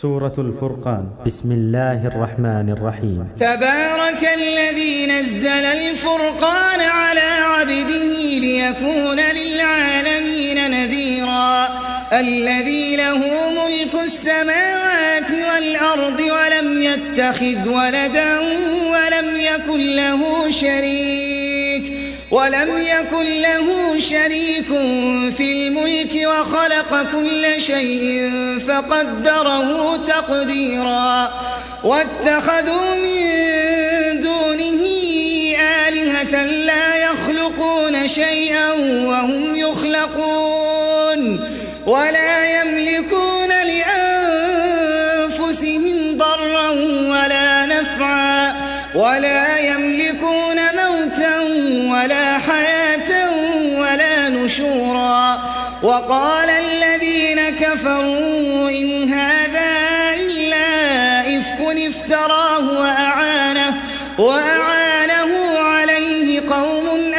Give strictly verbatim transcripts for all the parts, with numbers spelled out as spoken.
سورة الفرقان. بسم الله الرحمن الرحيم. تبارك الذي نزل الفرقان على عبده ليكون للعالمين نذيرا الذي له ملك السماوات والأرض ولم يتخذ ولدا ولم يكن له شريك ولم يكن له شريك في الملك وخلق كل شيء فقدره تقديرا واتخذوا من دونه آلهة لا يخلقون شيئا وهم يخلقون ولا يملكون لأنفسهم ضرا ولا نفعا ولا يملكون موتا ولا حياة ولا نشورا وقال الذين كفروا إن هذا إلا إفك افتراه وأعانه, وأعانه عليه قوم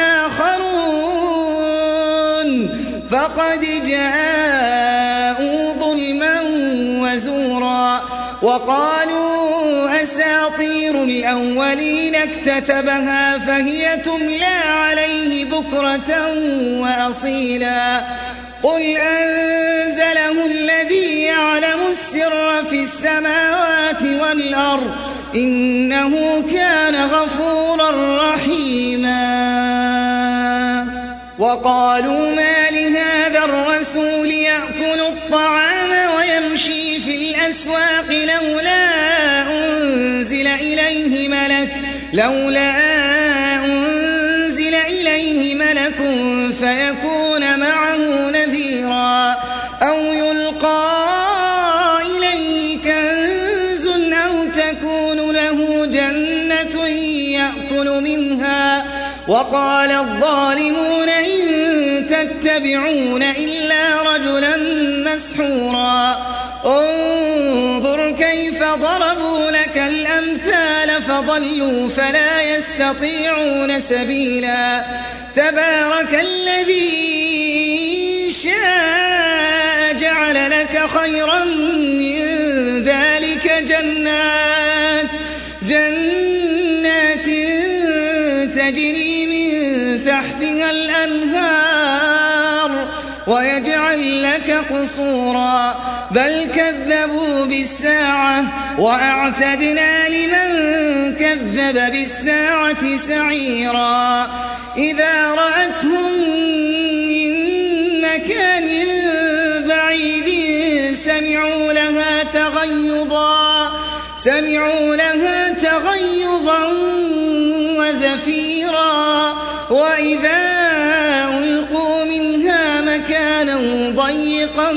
آخرون فقد جاءوا ظلما وزورا وقالوا أساطير الأولين اكتتبها فهي تملى عليه بكرة وأصيلا قل أنزله الذي يعلم السر في السماوات والأرض إنه كان غفورا رحيما وقالوا ما لهذا الرسول يأكل الطعام ويمشي في الأسواق لولا أنزل إليه ملك لولا أنزل إليه ملك فيكون معه نذيرا أو يلقى إليه كنز أو تكون له جنة يأكل منها وقال الظالمون إن تتبعون إلا رجلا مسحورا انظر كيف ضربوا لك الأمثال فضلوا فلا يستطيعون سبيلا تبارك الذي شاء جعل لك خيرا من ذلك جنات جنات تجري من تحتها الأنهار ويجعل لك قصورا بل كذبوا بالساعة وأعتدنا لمن كذب بالساعة سعيرا إذا رأتهم من مكان بعيد سمعوا لها تغيظا سمعوا لها تغيظا وزفيرا وإذا ألقوا منها مكانا ضيقا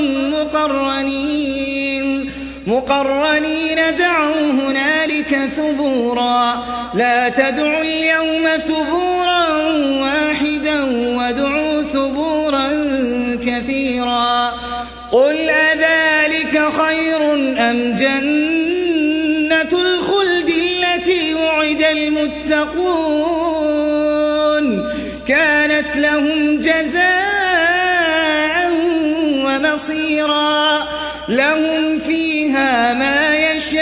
مقرنين مقرنين دعوا هنالك ثبورا لا تدعوا اليوم ثبورا واحدا وادعوا ثبورا كثيرا قل أذلك خير أم جنة الخلد التي وعد المتقون كانت لهم جزاء ومصيرا لهم فيها ما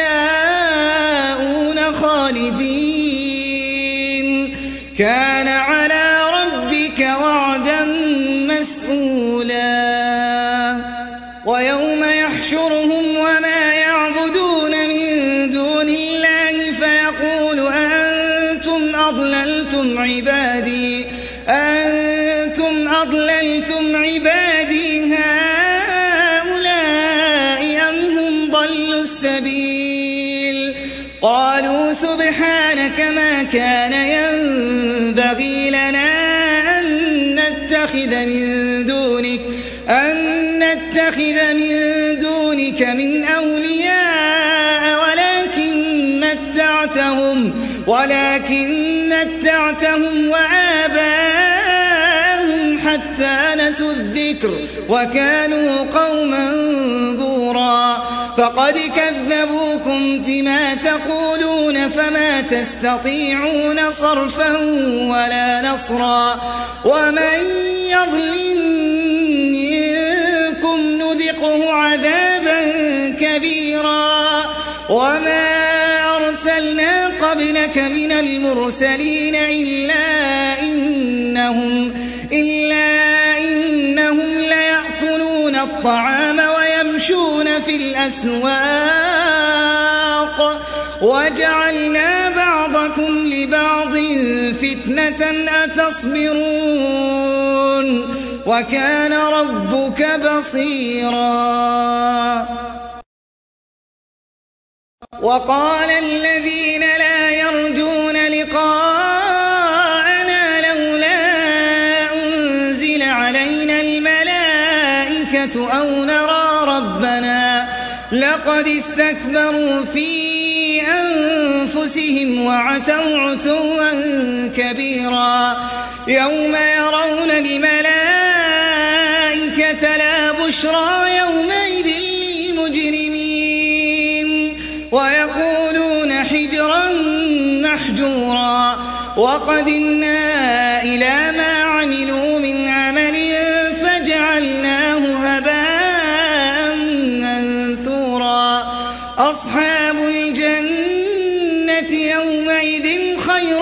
يشاءون خالدين كان على ربك وعدا مسئولا ويوم يحشرهم وما يعبدون من دون الله فيقول أنتم أضللتم عبادي أنتم أضللتم عبادي هؤلاء أم هم ضلوا السبيل قالوا سبحانك ما كان ينبغي لنا أن نتخذ من دونك أن نتخذ من دونك من أولياء ولكن متعتهم ولكن متعتهم وآباءهم حتى نسوا الذكر وكانوا قوما بورا فقد كذبوكم فيما تقولون فما تستطيعون صرفا ولا نصرا ومن يظلم منكم نذقه عذابا كبيرا كبيرا وما أرسلنا قبلك من المرسلين إلا إنهم, إلا إنهم ليأكلون الطعام ويمشون في الأسواق وجعلنا بعضكم لبعض فتنة أتصبرون وكان ربك بصيرا. وقال الذين لا يرجون لقاءنا لولا أنزل علينا الملائكة أو نرى ربنا لقد استكبروا في أنفسهم وعتوا عتوا كبيرا يوم يرون الملائكة لا بشرى يومئذ للمجرمين ويقولون حجرا محجورا وقدمنا إلى ما عملوا من عمل فجعلناه هباء منثورا. أصحاب الجنة يومئذ خير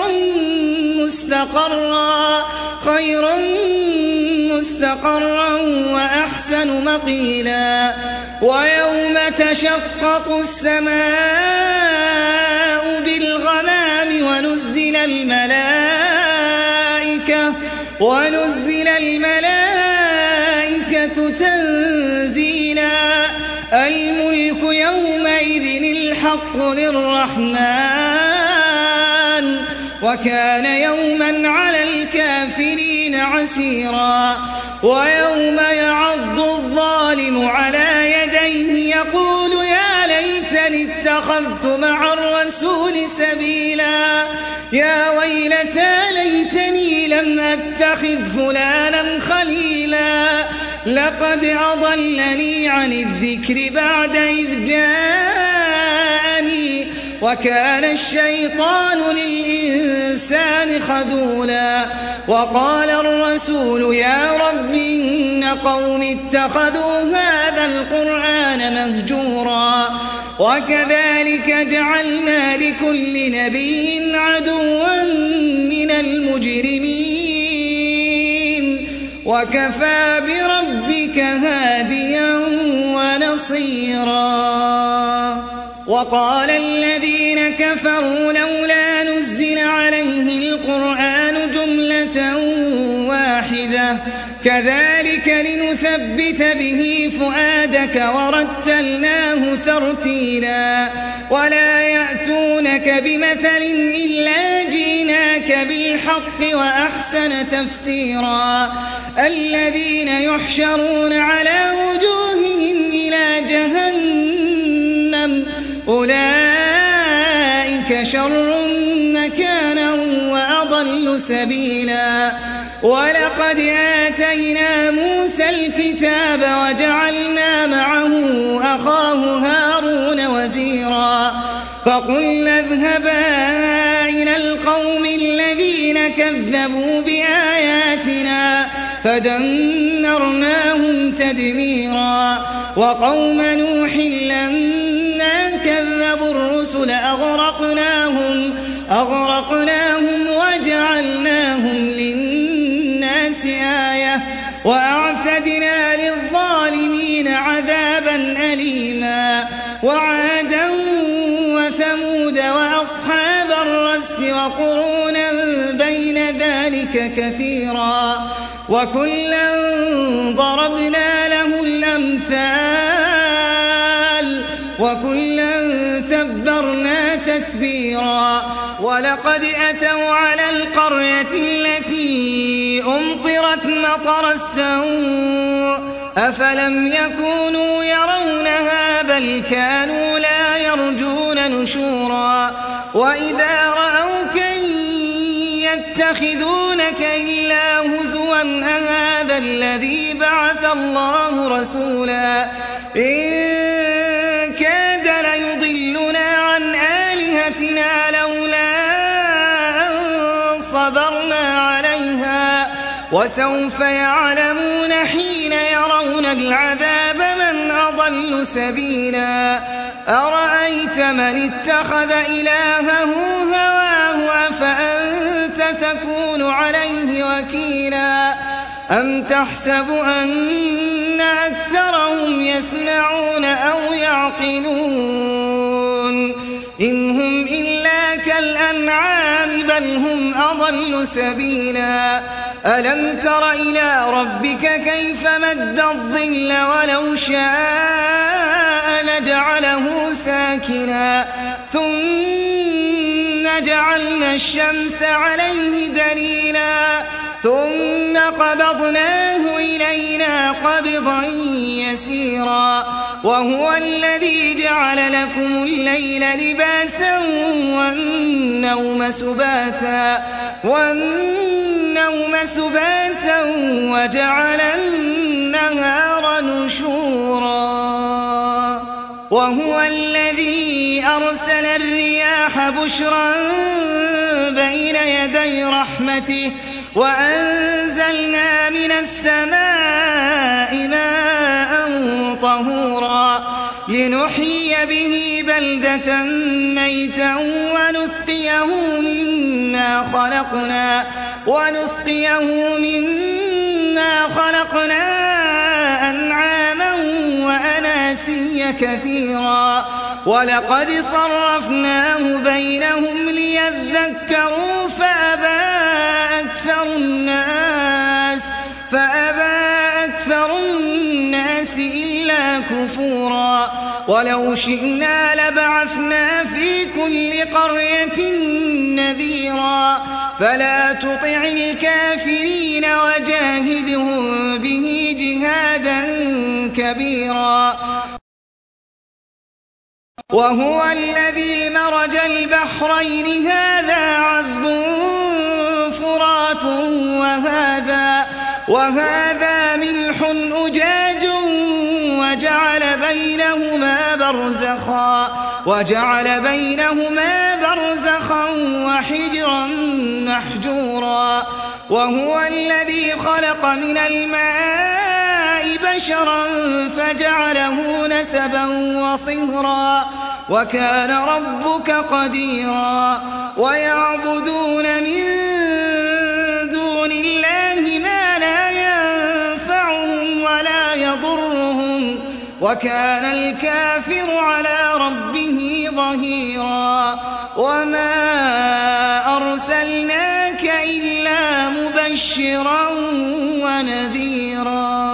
مستقرا خير مستقرا وأحسن مقيلا. ويوم تشقق السماء بالغمام ونزل الملائكة ونزل الملائكة تنزيلا. الملك يومئذ الحق للرحمن وكان يوما على الكافرين عسيرا. ويوم يعض الظالم على يديه يقول يا ليتني اتخذت مع الرسول سبيلا يا ويلتى ليتني لم أتخذ فلانا خليلا لقد أضلني عن الذكر بعد إذ جاءني وكان الشيطان للإنسان خذولا. وقال الرسول يا رب إن قوم اتخذوا هذا القرآن مهجورا وكذلك جعلنا لكل نبي عدوا من المجرمين وكفى بربك هاديا ونصيرا. وقال الذين كفروا لولا نزل عليه القرآن جملة واحدة كذلك لنثبت به فؤادك ورتلناه ترتيلا. ولا يأتونك بمثل إلا جئناك بالحق وأحسن تفسيرا. الذين يحشرون على وجوههم إلى جهنم أولئك شر مكانا وأضل سبيلا. ولقد آتينا موسى الكتاب وجعلنا معه أخاه هارون وزيرا فقلنا اذهبا إلى القوم الذين كذبوا بآياتنا فدمرناهم تدميرا. وقوم نوح لما كذبوا الرسل أغرقناهم, أغرقناهم وجعلناهم للناس آية وأعتدنا للظالمين عذابا أليما. وعادا وثمود وأصحاب الرس وقرونا بين ذلك كثيرا وكلا ضربنا له الأمثال وكلا تبرنا تتبيرا. ولقد أتوا على القرية التي أمطرت مطر السوء أفلم يكونوا يرونها بل كانوا لا يرجون نشورا. وإذا رأوك يتخذونك إلا هزوا أهذا الذي بعث الله رسولا إن كاد ليضلنا عن آلهتنا لولا أن صبرنا عليها وسوف يعلمون حين يرون العذاب من أضل أضل سبيلا أرأيت من اتخذ إلهه هواه أفأنت تكون عليه وكيلا أم تحسب أن أكثرهم يسمعون أو يعقلون إن هم إلا كالأنعام بل هم أضل سبيلا ألم تر إلى ربك كيف مد الظل ولو شاء لجعله ساكنا ثم جعلنا الشمس عليه دليلا ثم قبضناه إلينا قبضا يسيرا وهو الذي جعل لكم الليل لباسا والنوم سباتا والنوم سباتا وجعل النهار نشورا وهو الذي أرسل الرياح بشرا بين يدي رحمته وأنزلنا من السماء ماء طهورا لنحيي به بلدة ميتا ونسقيه مما خلقنا ونسقيه مما خلقنا أنعاما وأناسيا كثيرا ولقد صرفناه بينهم ليذكروا فأبى أكثر الناس فأبى أكثر الناس إلا كفورا ولو شئنا لبعثنا في كل قرية نذيرا فلا تطع الكافرين وجاهدهم به جهادا كبيرا وهو الذي مرج البحرين هذا عذب فرات وهذا وهذا ملح أجاج وجعل بينهما برزخا وجعل بينهما برزخا وحجرا محجورا وهو الذي خلق من الماء بشرا فجعله نسبا وصهرا وكان ربك قديرا ويعبدون من دون الله ما لا ينفعهم ولا يضرهم وكان الكافر على ربه ظهيرا وما أرسلناك إلا مبشرا ونذيرا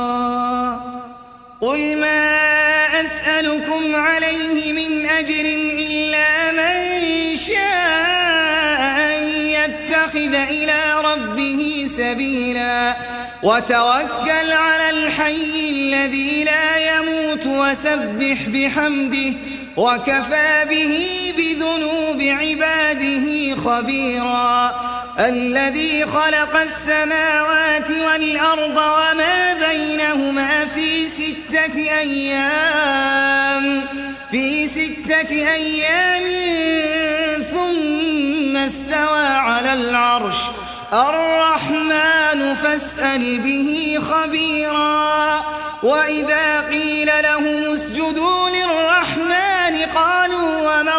قل ما أسألكم عليه من أجر إلا من شاء أن يتخذ إلى ربه سبيلا وتوكل على الحي الذي لا يموت وسبح بحمده وكفى به بذنوب عباده خبيرا الذي خلق السماوات والأرض وما بينهما في ستة أيام في ستة أيام ثم استوى على العرش الرحمن فاسأل به خبيرا وإذا قيل لهم اسجدوا للرحمن قالوا وما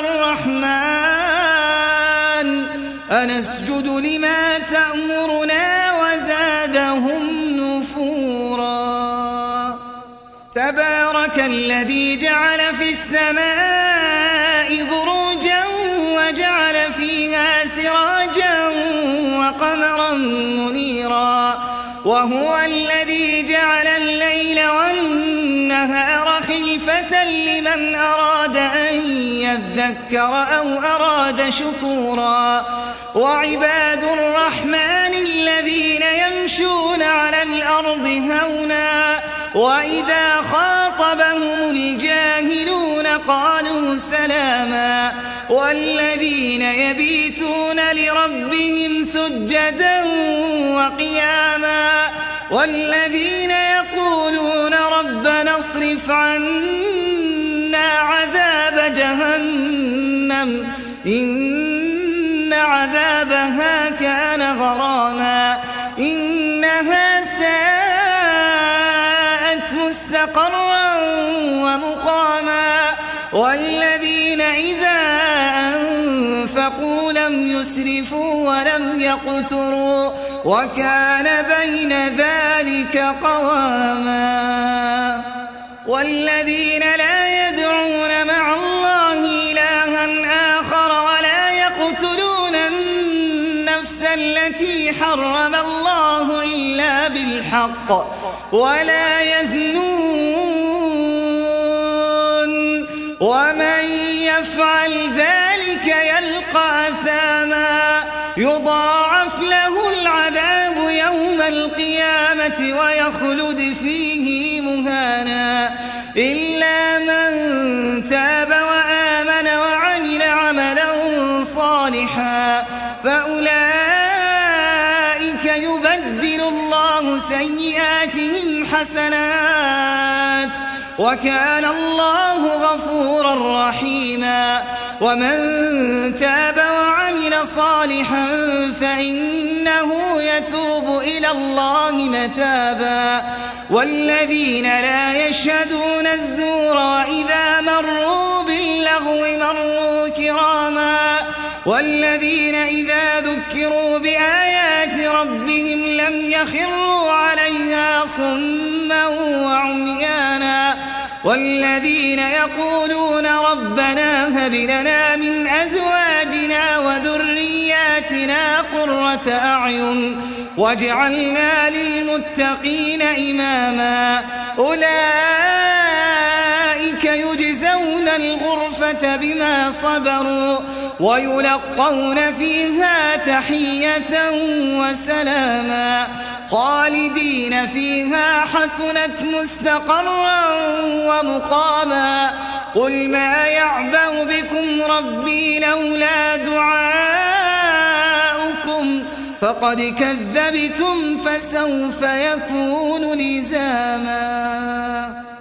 الرحمن أنسجد لما تأمرنا وزادهم نفورا تبارك الذي جعل في السماء بروجا وجعل فيها سراجا وقمرا منيرا وهو الذي جعل الليل والنهار خلفة لمن أراد أن يذكر أو أراد شكورا وعباد الرحمن الذين يمشون على الأرض هونا وإذا خاطبهم الجاهلون قالوا سلاما والذين يبيتون لربهم سجدا وقياما والذين يقولون ربنا اصرف عنا عذاب جهنم إن عذابها كان غراما إنها ساءت مستقرا ومقاما والذين إذا أنفقوا لم يسرفوا ولم يقتروا وكان بين ذلك قواما والذين لا يدعون مع الله إلها آخر ولا يقتلون النفس التي حرم الله إلا بالحق ولا يزنون ومن يفعل ذلك يلقى أثاما يضاعف له العذاب يوم القيامة ويخلد فيه مهانا إلا من تاب وآمن وعمل عملا صالحا فأولئك يبدل الله سيئاتهم حسنات وكان الله غفورا رحيما ومن تاب وعمل صالحا فإنه يتوب إلى الله متابا والذين لا يشهدون الزور وإذا مروا باللغو مروا كراما والذين إذا ذكروا بآيات ربهم لم يخروا عليها صما وعميانا والذين يقولون ربنا هب لنا من أزواجنا وذرياتنا قرة أعين واجعلنا للمتقين إماما أولئك يجزون الغرفة بما صبروا ويلقون فيها تحية وسلاما خالدين فيها حسنت مستقرا ومقاما قل ما يعبأ بكم ربي لولا دعاؤكم فقد كذبتم فسوف يكون لزاما.